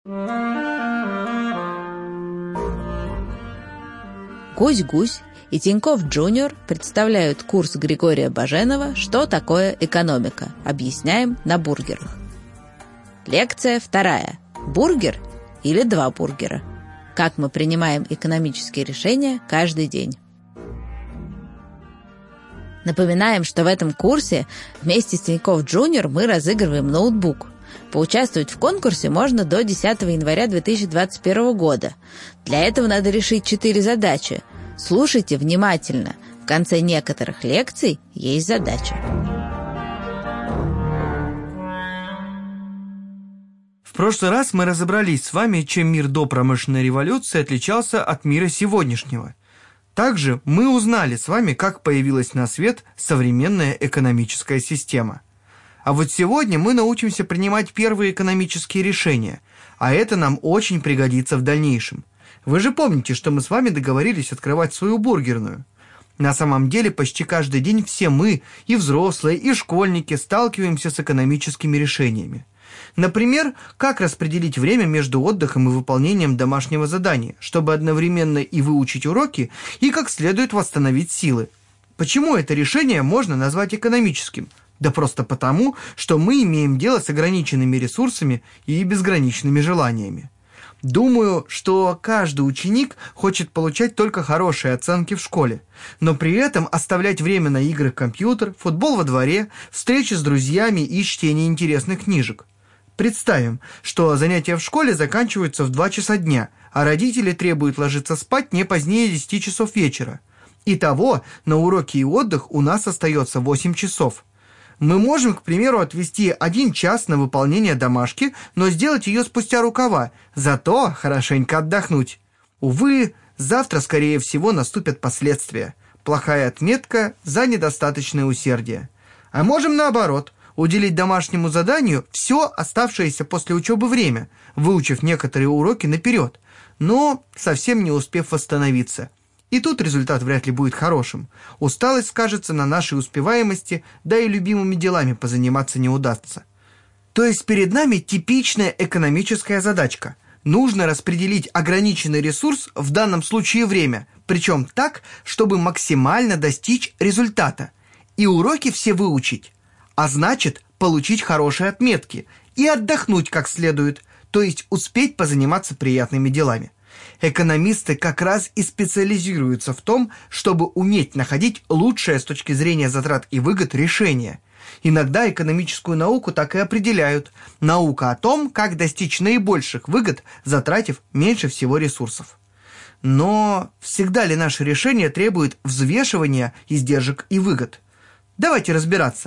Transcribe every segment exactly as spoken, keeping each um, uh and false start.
Гусь-Гусь и Тинькофф Джуниор представляют курс Григория Баженова «Что такое экономика?» Объясняем на бургерах. Лекция вторая. Бургер или два бургера? Как мы принимаем экономические решения каждый день. Напоминаем, что в этом курсе вместе с Тинькофф Джуниор мы разыгрываем ноутбук. Поучаствовать в конкурсе можно до десятого января две тысячи двадцать первого года. Для этого надо решить четыре задачи. Слушайте внимательно. В конце некоторых лекций есть задача. В прошлый раз мы разобрались с вами, чем мир до промышленной революции отличался от мира сегодняшнего. Также мы узнали с вами, как появилась на свет современная экономическая система. А вот сегодня мы научимся принимать первые экономические решения, а это нам очень пригодится в дальнейшем. Вы же помните, что мы с вами договорились открывать свою бургерную. На самом деле почти каждый день все мы, и взрослые, и школьники, сталкиваемся с экономическими решениями. Например, как распределить время между отдыхом и выполнением домашнего задания, чтобы одновременно и выучить уроки, и как следует восстановить силы. Почему это решение можно назвать экономическим? Да просто потому, что мы имеем дело с ограниченными ресурсами и безграничными желаниями. Думаю, что каждый ученик хочет получать только хорошие оценки в школе, но при этом оставлять время на игры в компьютер, футбол во дворе, встречи с друзьями и чтение интересных книжек. Представим, что занятия в школе заканчиваются в два часа дня, а родители требуют ложиться спать не позднее десяти часов вечера. Итого, на уроки и отдых у нас остается восемь часов. Мы можем, к примеру, отвести один час на выполнение домашки, но сделать ее спустя рукава, зато хорошенько отдохнуть. Увы, завтра, скорее всего, наступят последствия. Плохая отметка за недостаточное усердие. А можем наоборот, уделить домашнему заданию все оставшееся после учебы время, выучив некоторые уроки наперед, но совсем не успев восстановиться. И тут результат вряд ли будет хорошим. Усталость скажется на нашей успеваемости, да и любимыми делами позаниматься не удастся. То есть перед нами типичная экономическая задачка. Нужно распределить ограниченный ресурс, в данном случае время, причем так, чтобы максимально достичь результата. И уроки все выучить, а значит получить хорошие отметки и отдохнуть как следует, то есть успеть позаниматься приятными делами. Экономисты как раз и специализируются в том, чтобы уметь находить лучшее с точки зрения затрат и выгод решение. Иногда экономическую науку так и определяют. Наука о том, как достичь наибольших выгод, затратив меньше всего ресурсов. Но всегда ли наше решение требует взвешивания издержек и выгод? Давайте разбираться.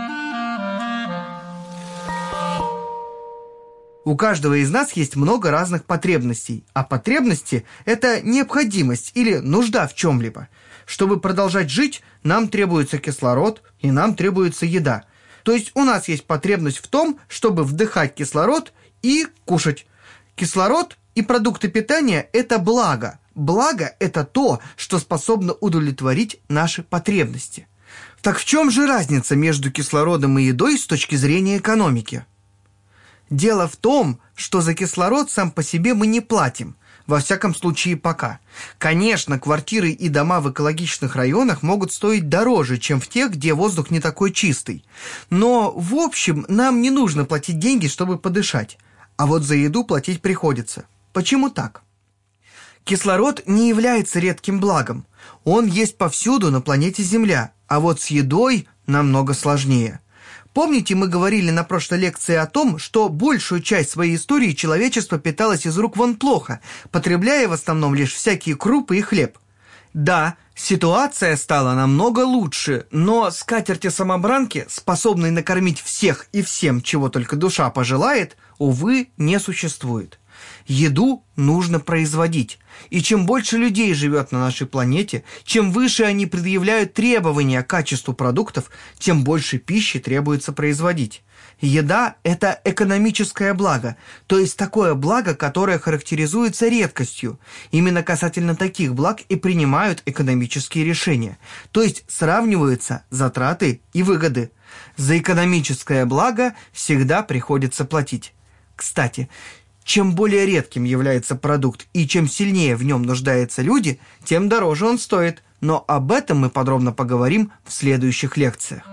У каждого из нас есть много разных потребностей, а потребности – это необходимость или нужда в чем-либо. Чтобы продолжать жить, нам требуется кислород и нам требуется еда. То есть у нас есть потребность в том, чтобы вдыхать кислород и кушать. Кислород и продукты питания – это благо. Благо – это то, что способно удовлетворить наши потребности. Так в чем же разница между кислородом и едой с точки зрения экономики? Дело в том, что за кислород сам по себе мы не платим, во всяком случае пока. Конечно, квартиры и дома в экологичных районах могут стоить дороже, чем в тех, где воздух не такой чистый. Но, в общем, нам не нужно платить деньги, чтобы подышать. А вот за еду платить приходится. Почему так? Кислород не является редким благом. Он есть повсюду на планете Земля, а вот с едой намного сложнее. Помните, мы говорили на прошлой лекции о том, что большую часть своей истории человечество питалось из рук вон плохо, потребляя в основном лишь всякие крупы и хлеб. Да, ситуация стала намного лучше, но скатерти-самобранки, способные накормить всех и всем, чего только душа пожелает, увы, не существует. Еду нужно производить, и чем больше людей живет на нашей планете, чем выше они предъявляют требования к качеству продуктов, тем больше пищи требуется производить. Еда – это экономическое благо, то есть такое благо, которое характеризуется редкостью. Именно касательно таких благ и принимают экономические решения, то есть сравниваются затраты и выгоды. За экономическое благо всегда приходится платить. Кстати, Чем более редким является продукт и чем сильнее в нем нуждаются люди, тем дороже он стоит. Но об этом мы подробно поговорим в следующих лекциях.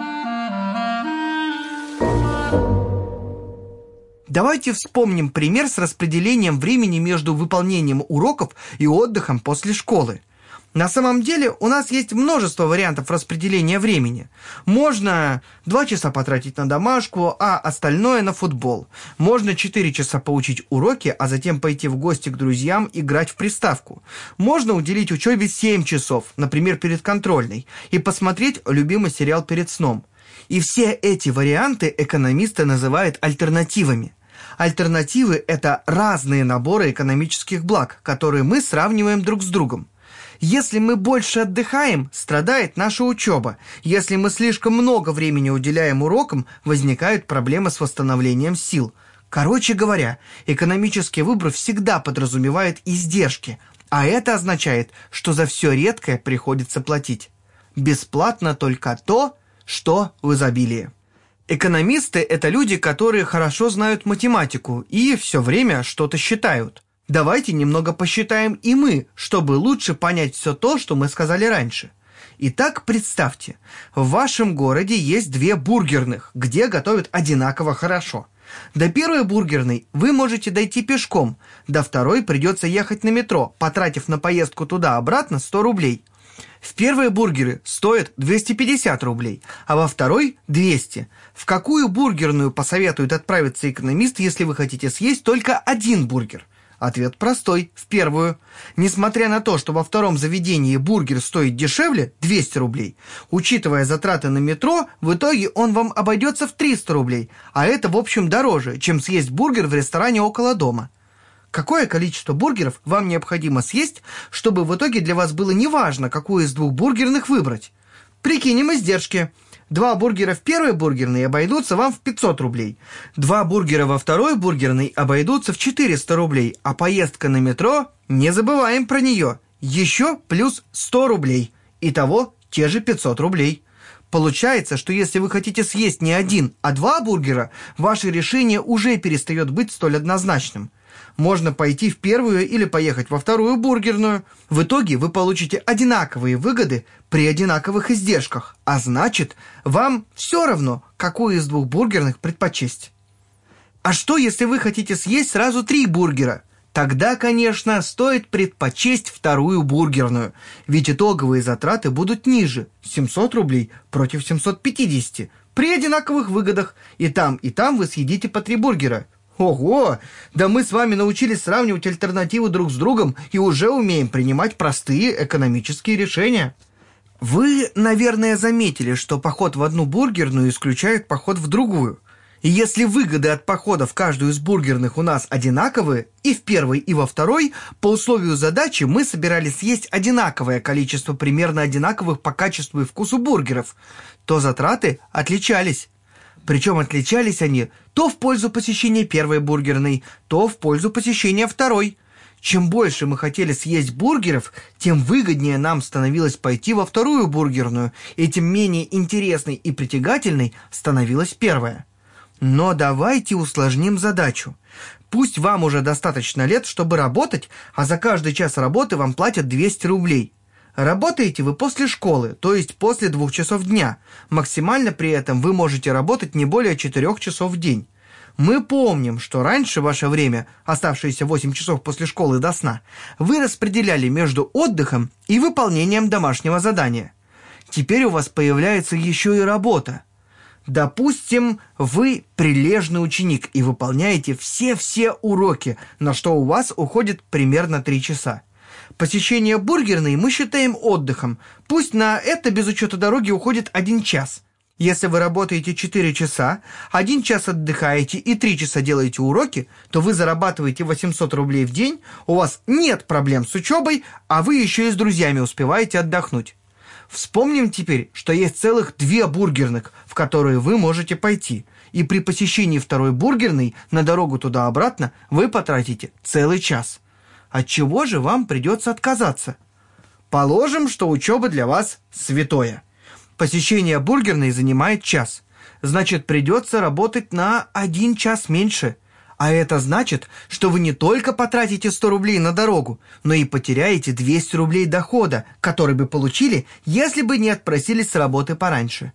Давайте вспомним пример с распределением времени между выполнением уроков и отдыхом после школы. На самом деле у нас есть множество вариантов распределения времени. Можно два часа потратить на домашку, а остальное на футбол. Можно четыре часа поучить уроки, а затем пойти в гости к друзьям играть в приставку. Можно уделить учебе семь часов, например, перед контрольной, и посмотреть любимый сериал перед сном. И все эти варианты экономисты называют альтернативами. Альтернативы – это разные наборы экономических благ, которые мы сравниваем друг с другом. Если мы больше отдыхаем, страдает наша учеба. Если мы слишком много времени уделяем урокам, возникают проблемы с восстановлением сил. Короче говоря, экономический выбор всегда подразумевает издержки, а это означает, что за все редкое приходится платить. Бесплатно только то, что в изобилии. Экономисты – это люди, которые хорошо знают математику и все время что-то считают. Давайте немного посчитаем и мы, чтобы лучше понять все то, что мы сказали раньше. Итак, представьте, в вашем городе есть две бургерных, где готовят одинаково хорошо. До первой бургерной вы можете дойти пешком, до второй придется ехать на метро, потратив на поездку туда-обратно сто рублей. В первой бургеры стоят двести пятьдесят рублей, а во второй – двести. В какую бургерную посоветует отправиться экономист, если вы хотите съесть только один бургер? Ответ простой – в первую. Несмотря на то, что во втором заведении бургер стоит дешевле – двести рублей, учитывая затраты на метро, в итоге он вам обойдется в триста рублей, а это в общем дороже, чем съесть бургер в ресторане около дома. Какое количество бургеров вам необходимо съесть, чтобы в итоге для вас было неважно, какую из двух бургерных выбрать? Прикинем издержки. Два бургера в первой бургерной обойдутся вам в пятьсот рублей. Два бургера во второй бургерной обойдутся в четыреста рублей. А поездка на метро, не забываем про нее, еще плюс сто рублей. Итого те же пятьсот рублей. Получается, что если вы хотите съесть не один, а два бургера, ваше решение уже перестает быть столь однозначным. Можно пойти в первую или поехать во вторую бургерную. В итоге вы получите одинаковые выгоды при одинаковых издержках, а значит, вам все равно, какую из двух бургерных предпочесть. А что, если вы хотите съесть сразу три бургера? Тогда, конечно, стоит предпочесть вторую бургерную, ведь итоговые затраты будут ниже – семьсот рублей против семьсот пятьдесят, при одинаковых выгодах. И там, и там вы съедите по три бургера. Ого! Да мы с вами научились сравнивать альтернативы друг с другом и уже умеем принимать простые экономические решения. Вы, наверное, заметили, что поход в одну бургерную исключает поход в другую. И если выгоды от похода в каждую из бургерных у нас одинаковые, и в первой, и во второй, по условию задачи мы собирались съесть одинаковое количество примерно одинаковых по качеству и вкусу бургеров, то затраты отличались. Причем отличались они то в пользу посещения первой бургерной, то в пользу посещения второй. Чем больше мы хотели съесть бургеров, тем выгоднее нам становилось пойти во вторую бургерную, и тем менее интересной и притягательной становилась первая. Но давайте усложним задачу. Пусть вам уже достаточно лет, чтобы работать, а за каждый час работы вам платят двести рублей. Работаете вы после школы, то есть после двух часов дня. Максимально при этом вы можете работать не более четырех часов в день. Мы помним, что раньше ваше время, оставшиеся восемь часов после школы до сна, вы распределяли между отдыхом и выполнением домашнего задания. Теперь у вас появляется еще и работа. Допустим, вы прилежный ученик и выполняете все-все уроки, на что у вас уходит примерно три часа. Посещение бургерной мы считаем отдыхом. Пусть на это без учета дороги уходит один час. Если вы работаете четыре часа, один час отдыхаете и три часа делаете уроки, то вы зарабатываете восемьсот рублей в день, у вас нет проблем с учебой, а вы еще и с друзьями успеваете отдохнуть. Вспомним теперь, что есть целых две бургерных, в которые вы можете пойти. И при посещении второй бургерной на дорогу туда-обратно вы потратите целый час. От чего же вам придется отказаться? Положим, что учеба для вас святое. Посещение бургерной занимает час. Значит, придется работать на один час меньше. А это значит, что вы не только потратите сто рублей на дорогу, но и потеряете двести рублей дохода, который бы получили, если бы не отпросились с работы пораньше.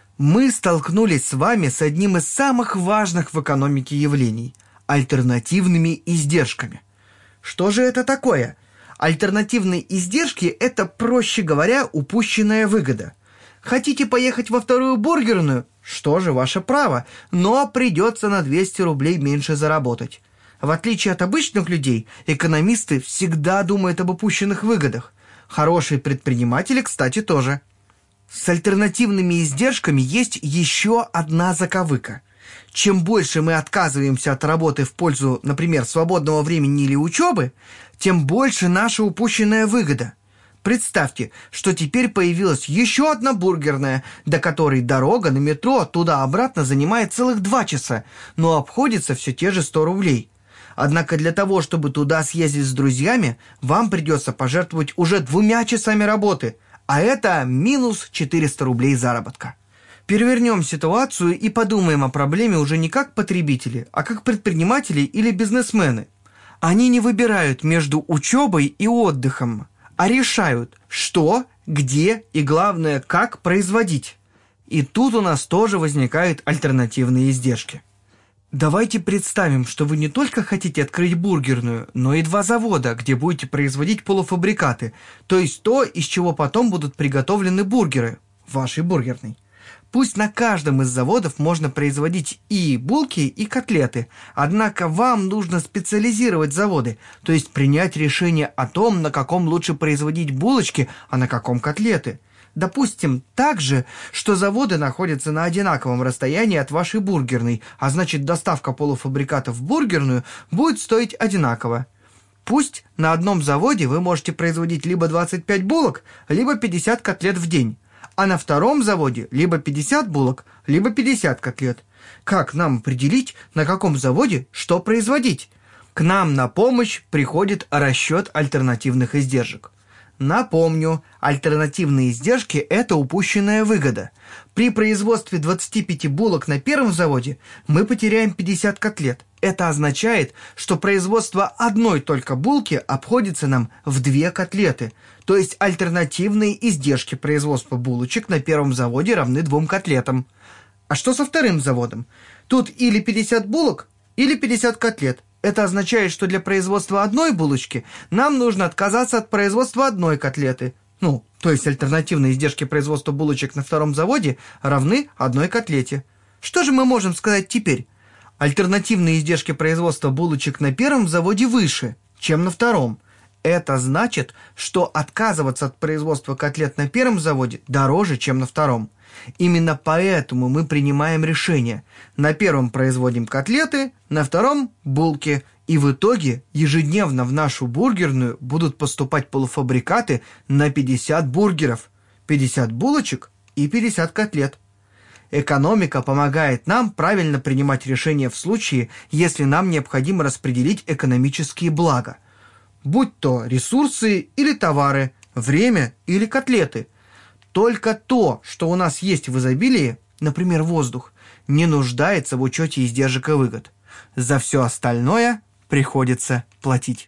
Мы столкнулись с вами с одним из самых важных в экономике явлений – альтернативными издержками. Что же это такое? Альтернативные издержки – это, проще говоря, упущенная выгода. Хотите поехать во вторую бургерную? Что же, ваше право, но придется на двести рублей меньше заработать. В отличие от обычных людей, экономисты всегда думают об упущенных выгодах. Хорошие предприниматели, кстати, тоже. С альтернативными издержками есть еще одна заковыка. Чем больше мы отказываемся от работы в пользу, например, свободного времени или учебы, тем больше наша упущенная выгода. Представьте, что теперь появилась еще одна бургерная, до которой дорога на метро туда-обратно занимает целых два часа, но обходится все те же сто рублей. Однако для того, чтобы туда съездить с друзьями, вам придется пожертвовать уже двумя часами работы, а это минус четыреста рублей заработка. Перевернем ситуацию и подумаем о проблеме уже не как потребители, а как предприниматели или бизнесмены. Они не выбирают между учебой и отдыхом, а решают, что, где и, главное, как производить. И тут у нас тоже возникают альтернативные издержки. Давайте представим, что вы не только хотите открыть бургерную, но и два завода, где будете производить полуфабрикаты, то есть то, из чего потом будут приготовлены бургеры в вашей бургерной. Пусть на каждом из заводов можно производить и булки, и котлеты, однако вам нужно специализировать заводы, то есть принять решение о том, на каком лучше производить булочки, а на каком котлеты. Допустим, также, что заводы находятся на одинаковом расстоянии от вашей бургерной, а значит доставка полуфабрикатов в бургерную будет стоить одинаково. Пусть на одном заводе вы можете производить либо двадцать пять булок, либо пятьдесят котлет в день. А на втором заводе либо пятьдесят булок, либо пятьдесят котлет. Как нам определить, на каком заводе что производить? К нам на помощь приходит расчет альтернативных издержек. Напомню, альтернативные издержки – это упущенная выгода. При производстве двадцати пяти булок на первом заводе мы потеряем пятьдесят котлет. Это означает, что производство одной только булки обходится нам в две котлеты. То есть альтернативные издержки производства булочек на первом заводе равны двум котлетам. А что со вторым заводом? Тут или пятьдесят булок, или пятьдесят котлет. Это означает, что для производства одной булочки нам нужно отказаться от производства одной котлеты. Ну, то есть альтернативные издержки производства булочек на втором заводе равны одной котлете. Что же мы можем сказать теперь? Альтернативные издержки производства булочек на первом заводе выше, чем на втором. Это значит, что отказываться от производства котлет на первом заводе дороже, чем на втором. Именно поэтому мы принимаем решение. На первом производим котлеты, на втором – булки. И в итоге ежедневно в нашу бургерную будут поступать полуфабрикаты на пятьдесят бургеров, пятьдесят булочек и пятьдесят котлет. Экономика помогает нам правильно принимать решения в случае, если нам необходимо распределить экономические блага. Будь то ресурсы или товары, время или котлеты. Только то, что у нас есть в изобилии, например, воздух, не нуждается в учете издержек и выгод. За все остальное приходится платить.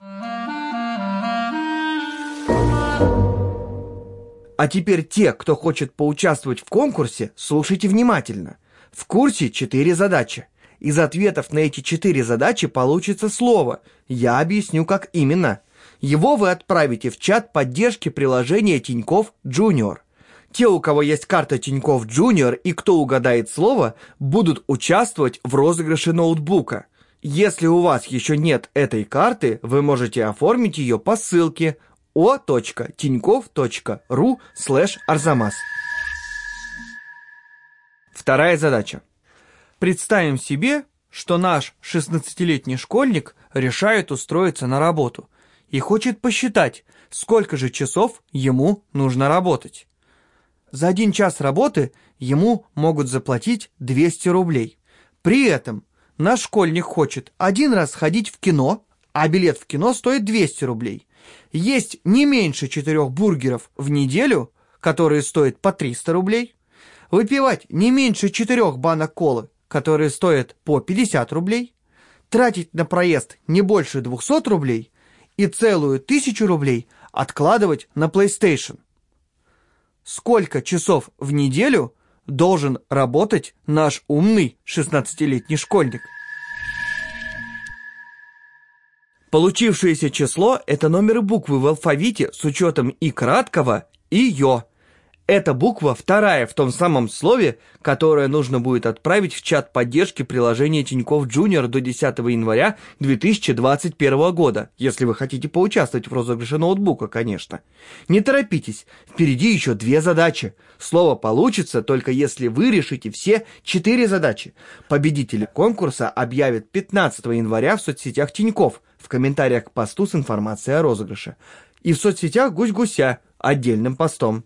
А теперь те, кто хочет поучаствовать в конкурсе, слушайте внимательно. В курсе четыре задачи. Из ответов на эти четыре задачи получится слово. Я объясню, как именно. Его вы отправите в чат поддержки приложения Тинькофф Junior. Те, у кого есть карта Тинькофф Junior и кто угадает слово, будут участвовать в розыгрыше ноутбука. Если у вас еще нет этой карты, вы можете оформить ее по ссылке о точка тинькофф точка ру слэш арзамас. Вторая задача. Представим себе, что наш шестнадцатилетний школьник решает устроиться на работу и хочет посчитать, сколько же часов ему нужно работать. За один час работы ему могут заплатить двести рублей. При этом наш школьник хочет один раз ходить в кино, а билет в кино стоит двести рублей. Есть не меньше четырех бургеров в неделю, которые стоят по триста рублей. Выпивать не меньше четырех банок колы, которые стоят по пятьдесят рублей. тратить на проезд не больше двухсот рублей и целую тысячу рублей откладывать на PlayStation. Сколько часов в неделю должен работать наш умный шестнадцатилетний школьник? Получившееся число – это номеры буквы в алфавите с учетом и краткого, и ё. Эта буква вторая в том самом слове, которое нужно будет отправить в чат поддержки приложения Тинькофф Junior до десятого января две тысячи двадцать первого года, если вы хотите поучаствовать в розыгрыше ноутбука, конечно. Не торопитесь, впереди еще две задачи. Слово получится только если вы решите все четыре задачи. Победители конкурса объявят пятнадцатого января в соцсетях Тинькофф в комментариях к посту с информацией о розыгрыше и в соцсетях Гусь-Гуся отдельным постом.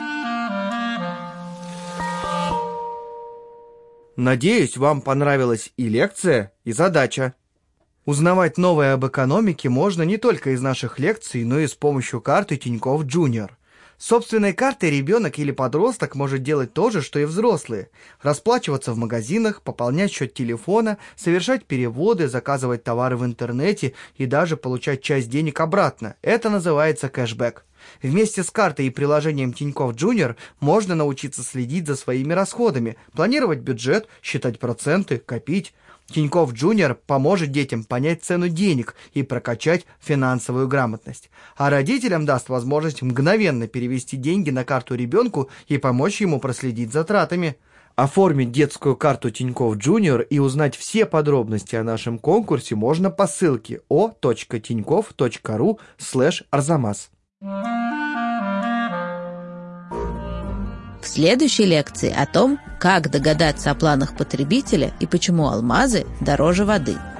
Надеюсь, вам понравилась и лекция, и задача. Узнавать новое об экономике можно не только из наших лекций, но и с помощью карты Тинькофф Junior. С собственной картой ребенок или подросток может делать то же, что и взрослые. Расплачиваться в магазинах, пополнять счет телефона, совершать переводы, заказывать товары в интернете и даже получать часть денег обратно. Это называется кэшбэк. Вместе с картой и приложением Тинькофф Junior можно научиться следить за своими расходами, планировать бюджет, считать проценты, копить. Тинькофф Junior поможет детям понять цену денег и прокачать финансовую грамотность. А родителям даст возможность мгновенно перевести деньги на карту ребенку и помочь ему проследить за тратами. Оформить детскую карту Тинькофф Junior и узнать все подробности о нашем конкурсе можно по ссылке о точка тинькофф точка ру слэш арзамас. В следующей лекции о том, как догадаться о планах потребителя и почему алмазы дороже воды.